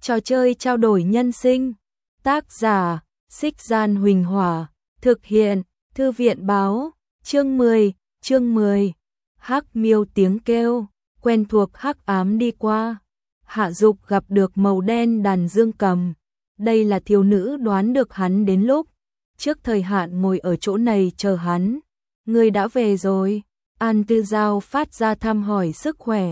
Trò chơi trao đổi nhân sinh. Tác giả, Xích Gian Huỳnh Hỏa. Thực hiện, Thư viện Báo. Chương 10. Hắc miêu tiếng kêu, quen thuộc hắc ám đi qua. Hạ Dục gặp được màu đen đàn dương cầm. Đây là thiếu nữ đoán được hắn đến lúc trước thời hạn ngồi ở chỗ này chờ hắn. Người đã về rồi. An Tư Giao phát ra thăm hỏi sức khỏe.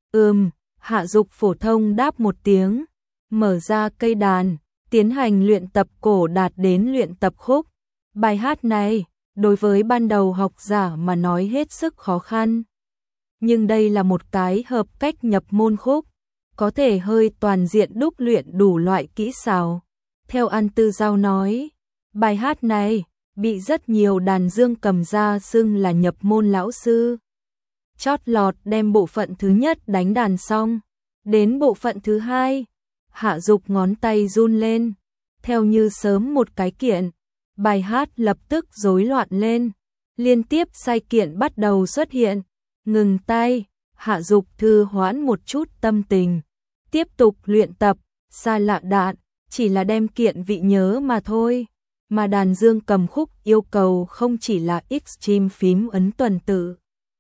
Hạ Dục phổ thông đáp một tiếng, mở ra cây đàn, tiến hành luyện tập cổ đạt đến luyện tập khúc. Bài hát này, đối với ban đầu học giả mà nói hết sức khó khăn. Nhưng đây là một cái hợp cách nhập môn khúc, có thể hơi toàn diện đúc luyện đủ loại kỹ xảo. Theo An Tư Giao nói, bài hát này bị rất nhiều đàn dương cầm ra xưng là nhập môn lão sư. Chót lọt đem bộ phận thứ nhất đánh đàn xong, đến bộ phận thứ hai, Hạ Dục ngón tay run lên, theo như sớm một cái kiện, bài hát lập tức rối loạn lên, liên tiếp sai kiện bắt đầu xuất hiện. Ngừng tay, Hạ Dục thư hoãn một chút tâm tình, tiếp tục luyện tập. Xa lạ đạn, chỉ là đem kiện vị nhớ mà thôi, mà đàn dương cầm khúc yêu cầu không chỉ là extreme phím ấn tuần tự,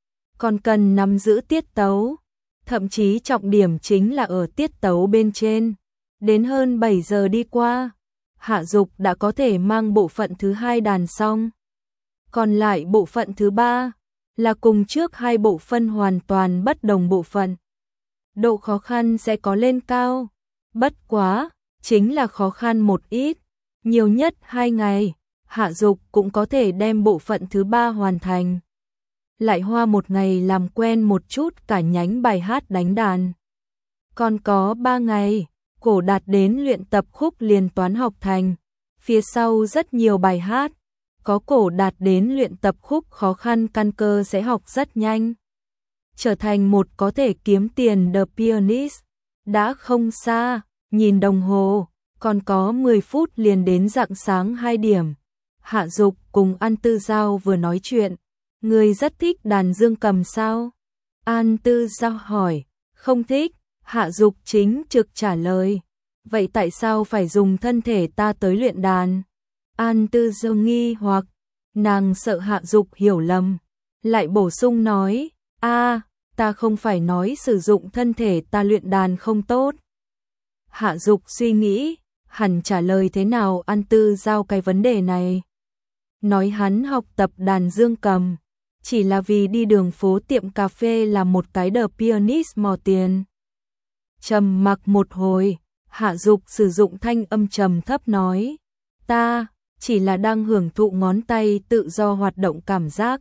còn cần nắm giữ tiết tấu, thậm chí trọng điểm chính là ở tiết tấu bên trên. Đến hơn 7 giờ đi qua, Hạ Dục đã có thể mang bộ phận thứ hai đàn xong. Còn lại bộ phận thứ ba là cùng trước hai bộ phân hoàn toàn bất đồng bộ phận. Độ khó khăn sẽ có lên cao, bất quá, chính là khó khăn một ít, nhiều nhất 2 ngày, Hạ Dục cũng có thể đem bộ phận thứ ba hoàn thành. Lại hoa một ngày làm quen một chút cả nhánh bài hát đánh đàn. Còn có 3 ngày, cổ đạt đến luyện tập khúc liền toán học thành. Phía sau rất nhiều bài hát, có cổ đạt đến luyện tập khúc khó khăn căn cơ sẽ học rất nhanh. Trở thành một có thể kiếm tiền The Pianist. Đã không xa, nhìn đồng hồ, còn có 10 phút liền đến rạng sáng 2 điểm. Hạ Dục cùng An Tư Giao vừa nói chuyện. Người rất thích đàn dương cầm sao? An Tư Giao hỏi. Không thích, Hạ Dục chính trực trả lời. Vậy tại sao phải dùng thân thể ta tới luyện đàn? An Tư Giao nghi hoặc, nàng sợ Hạ Dục hiểu lầm, lại bổ sung nói, ta không phải nói sử dụng thân thể ta luyện đàn không tốt. Hạ Dục suy nghĩ, hẳn trả lời thế nào An Tư Giao cái vấn đề này. Nói hắn học tập đàn dương cầm, chỉ là vì đi đường phố tiệm cà phê làm một cái The Pianist mò tiền. Trầm mặc một hồi, Hạ Dục sử dụng thanh âm trầm thấp nói, ta chỉ là đang hưởng thụ ngón tay tự do hoạt động cảm giác.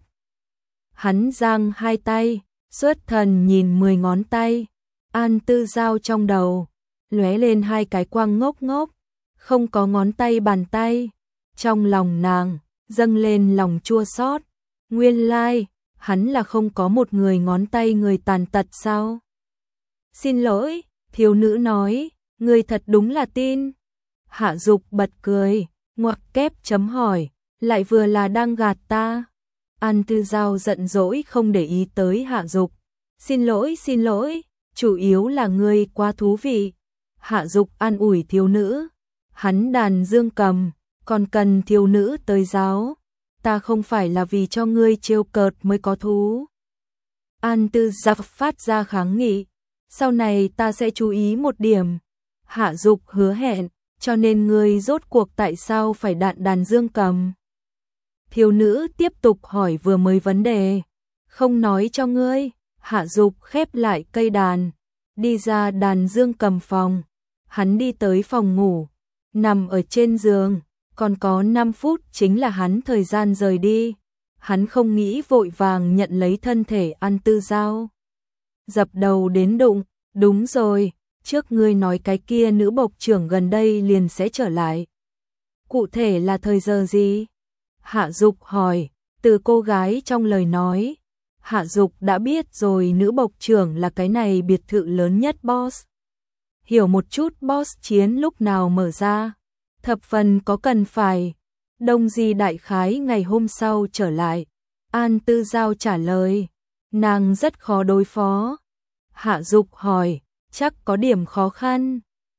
Hắn giang hai tay, xuất thần nhìn 10 ngón tay. An Tư Giao trong đầu lóe lên hai cái quang ngốc ngốc, không có ngón tay bàn tay. Trong lòng nàng dâng lên lòng chua xót. Nguyên lai, hắn là không có một người ngón tay người tàn tật sao? Xin lỗi, thiếu nữ nói, người thật đúng là tin. Hạ Dục bật cười, ngoặc kép chấm hỏi, lại vừa là đang gạt ta. An Tư Giao giận dỗi không để ý tới Hạ Dục. Xin lỗi, chủ yếu là ngươi quá thú vị. Hạ Dục an ủi thiếu nữ, hắn đàn dương cầm, còn cần thiếu nữ tới giáo. Ta không phải là vì cho ngươi trêu cợt mới có thú. An Tư Giao phát ra kháng nghị, sau này ta sẽ chú ý một điểm. Hạ Dục hứa hẹn, cho nên ngươi rốt cuộc tại sao phải đàn dương cầm? Thiếu nữ tiếp tục hỏi vừa mới vấn đề. Không nói cho ngươi. Hạ Dục khép lại cây đàn, đi ra đàn dương cầm phòng. Hắn đi tới phòng ngủ, nằm ở trên giường, còn có 5 phút chính là hắn thời gian rời đi. Hắn không nghĩ vội vàng nhận lấy thân thể An Tư Giao. Dập đầu đến đụng, đúng rồi, trước ngươi nói cái kia nữ bộc trưởng gần đây liền sẽ trở lại. Cụ thể là thời giờ gì? Hạ Dục hỏi, từ cô gái trong lời nói. Hạ Dục đã biết rồi nữ bộc trưởng là cái này biệt thự lớn nhất boss. Hiểu một chút boss chiến lúc nào mở ra. Thập phần có cần phải. Đông Di đại khái ngày hôm sau trở lại. An Tư Giao trả lời. Nàng rất khó đối phó. Hạ Dục hỏi, chắc có điểm khó khăn.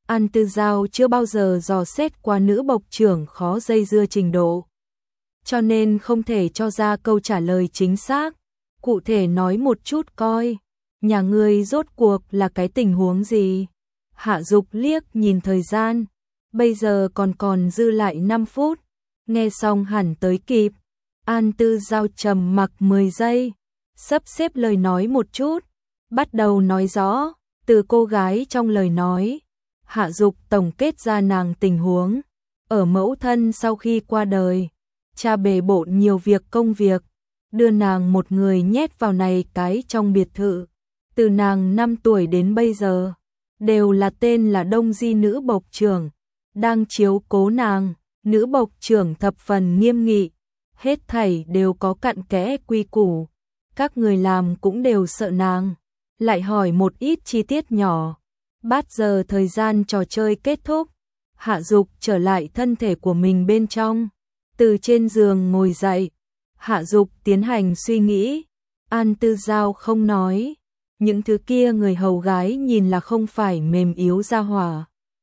An Tư Giao chưa bao giờ dò xét qua nữ bộc trưởng khó dây dưa trình độ, cho nên không thể cho ra câu trả lời chính xác. Cụ thể nói một chút coi, nhà ngươi rốt cuộc là cái tình huống gì? Hạ Dục liếc nhìn thời gian, bây giờ còn dư lại 5 phút, nghe xong hẳn tới kịp. An Tư Giao trầm mặc 10 giây, sắp xếp lời nói một chút, bắt đầu nói rõ, từ cô gái trong lời nói. Hạ Dục tổng kết ra nàng tình huống, ở mẫu thân sau khi qua đời, cha bề bộn nhiều việc công việc, đưa nàng một người nhét vào này cái trong biệt thự. Từ nàng 5 tuổi đến bây giờ, đều là tên là Đông Di nữ bộc trưởng, đang chiếu cố nàng. Nữ bộc trưởng thập phần nghiêm nghị, hết thảy đều có cặn kẽ quy củ, các người làm cũng đều sợ nàng. Lại hỏi một ít chi tiết nhỏ. Bát giờ thời gian trò chơi kết thúc, Hạ Dục trở lại thân thể của mình bên trong, từ trên giường ngồi dậy. Hạ Dục tiến hành suy nghĩ. An Tư Giao không nói, những thứ kia người hầu gái nhìn là không phải mềm yếu ra hỏa.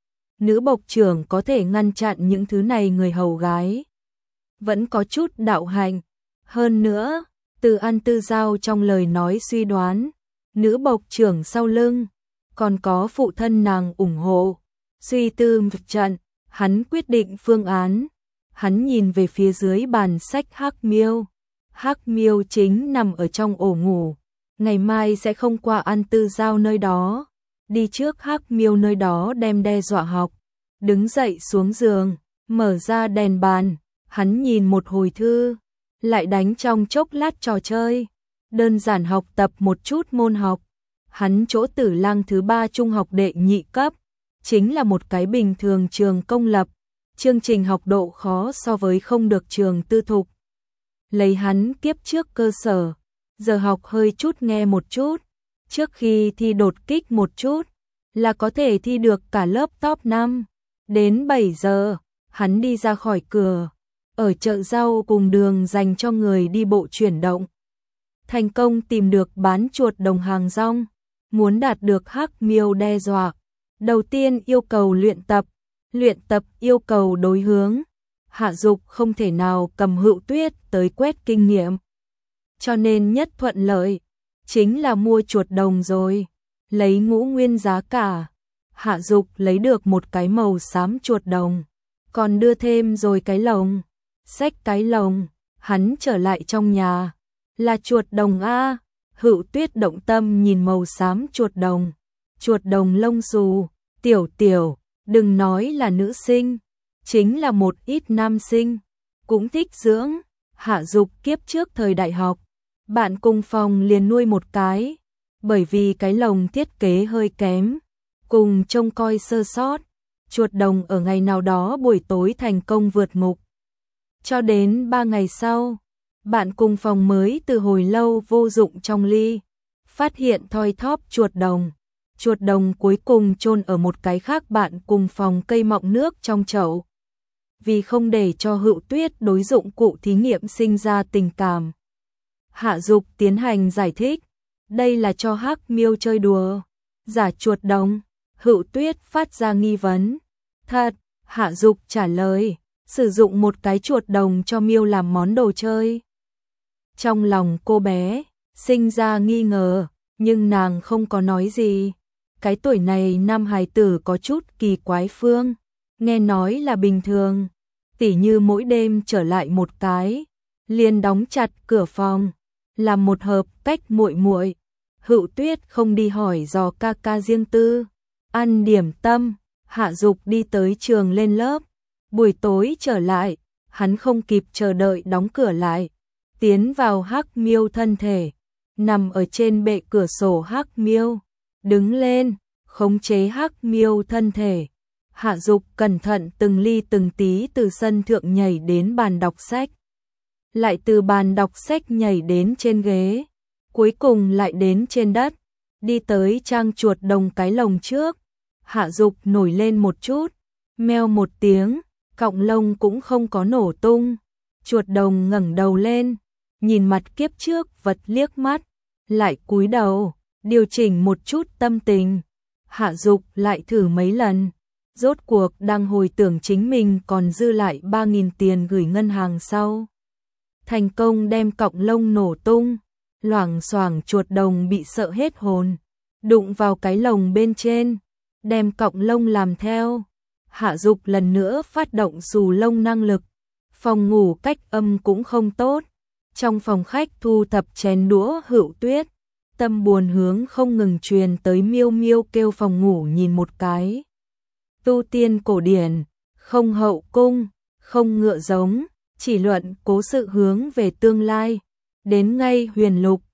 Nữ bộc trưởng có thể ngăn chặn những thứ này người hầu gái, vẫn có chút đạo hạnh. Hơn nữa, từ An Tư Giao trong lời nói suy đoán, nữ bộc trưởng sau lưng còn có phụ thân nàng ủng hộ. Suy tư một trận, hắn quyết định phương án. Hắn nhìn về phía dưới bàn sách Hắc Miêu. Hắc Miêu chính nằm ở trong ổ ngủ, ngày mai sẽ không qua An Tư Giao nơi đó, đi trước Hắc Miêu nơi đó đem đe dọa học. Đứng dậy xuống giường, mở ra đèn bàn, hắn nhìn một hồi thư, lại đánh trong chốc lát trò chơi, đơn giản học tập một chút môn học. Hắn chỗ Tử Lăng thứ 3 trung học đệ nhị cấp, chính là một cái bình thường trường công lập, chương trình học độ khó so với không được trường tư thục. Lấy hắn kiếp trước cơ sở, giờ học hơi chút nghe một chút, trước khi thi đột kích một chút, là có thể thi được cả lớp top 5. Đến 7 giờ, hắn đi ra khỏi cửa, ở chợ rau cùng đường dành cho người đi bộ chuyển động. Thành công tìm được bán chuột đồng hàng rong, muốn đạt được Hắc Miêu đe dọa. Đầu tiên yêu cầu luyện tập yêu cầu đối hướng. Hạ Dục không thể nào cầm Hữu Tuyết tới quét kinh nghiệm, cho nên nhất thuận lợi chính là mua chuột đồng rồi, lấy ngũ nguyên giá cả. Hạ Dục lấy được một cái màu xám chuột đồng, còn đưa thêm rồi cái lồng. Xách cái lồng, hắn trở lại trong nhà. Là chuột đồng a? Hữu Tuyết động tâm nhìn màu xám chuột đồng lông xù, tiểu tiểu, đừng nói là nữ sinh, chính là một ít nam sinh cũng thích dưỡng. Hạ Dục kiếp trước thời đại học, bạn cùng phòng liền nuôi một cái, bởi vì cái lồng thiết kế hơi kém, cùng trông coi sơ sót, chuột đồng ở ngày nào đó buổi tối thành công vượt ngục. Cho đến 3 ngày sau, bạn cùng phòng mới từ hồi lâu vô dụng trong ly, phát hiện thoi thóp chuột đồng cuối cùng chôn ở một cái khác bạn cùng phòng cây mọng nước trong chậu. Vì không để cho Hữu Tuyết đối dụng cụ thí nghiệm sinh ra tình cảm, Hạ Dục tiến hành giải thích, đây là cho Hắc Miêu chơi đùa, giả chuột đồng. Hữu Tuyết phát ra nghi vấn. Thật, Hạ Dục trả lời, sử dụng một cái chuột đồng cho Miêu làm món đồ chơi. Trong lòng cô bé sinh ra nghi ngờ, nhưng nàng không có nói gì. Cái tuổi này nam hài tử có chút kỳ quái phương, nghe nói là bình thường, tỉ như mỗi đêm trở lại một cái, liền đóng chặt cửa phòng, làm một hợp cách muội muội. Hữu Tuyết không đi hỏi dò ca ca riêng tư, ăn điểm tâm. Hạ Dục đi tới trường lên lớp, buổi tối trở lại, hắn không kịp chờ đợi đóng cửa lại, tiến vào Hắc Miêu thân thể, nằm ở trên bệ cửa sổ. Hắc Miêu đứng lên, khống chế Hắc Miêu thân thể. Hạ Dục cẩn thận từng ly từng tí từ sân thượng nhảy đến bàn đọc sách, lại từ bàn đọc sách nhảy đến trên ghế, cuối cùng lại đến trên đất, đi tới trang chuột đồng cái lồng trước. Hạ Dục nổi lên một chút, meo một tiếng, cọng lông cũng không có nổ tung. Chuột đồng ngẩng đầu lên, nhìn mặt kiếp trước vật liếc mắt, lại cúi đầu, điều chỉnh một chút tâm tình. Hạ Dục lại thử mấy lần, Rốt cuộc đang hồi tưởng chính mình còn dư lại 3.000 tiền gửi ngân hàng sau. Thành công đem cọng lông nổ tung, loảng xoảng chuột đồng bị sợ hết hồn, đụng vào cái lồng bên trên, đem cọng lông làm theo. Hạ Dục lần nữa phát động xù lông năng lực, phòng ngủ cách âm cũng không tốt. Trong phòng khách thu thập chén đũa Hữu Tuyết, tâm buồn hướng không ngừng truyền tới miêu miêu kêu phòng ngủ nhìn một cái. Tu tiên cổ điển, không hậu cung, không ngựa giống, chỉ luận cố sự hướng về tương lai. Đến ngay Huyền Lục,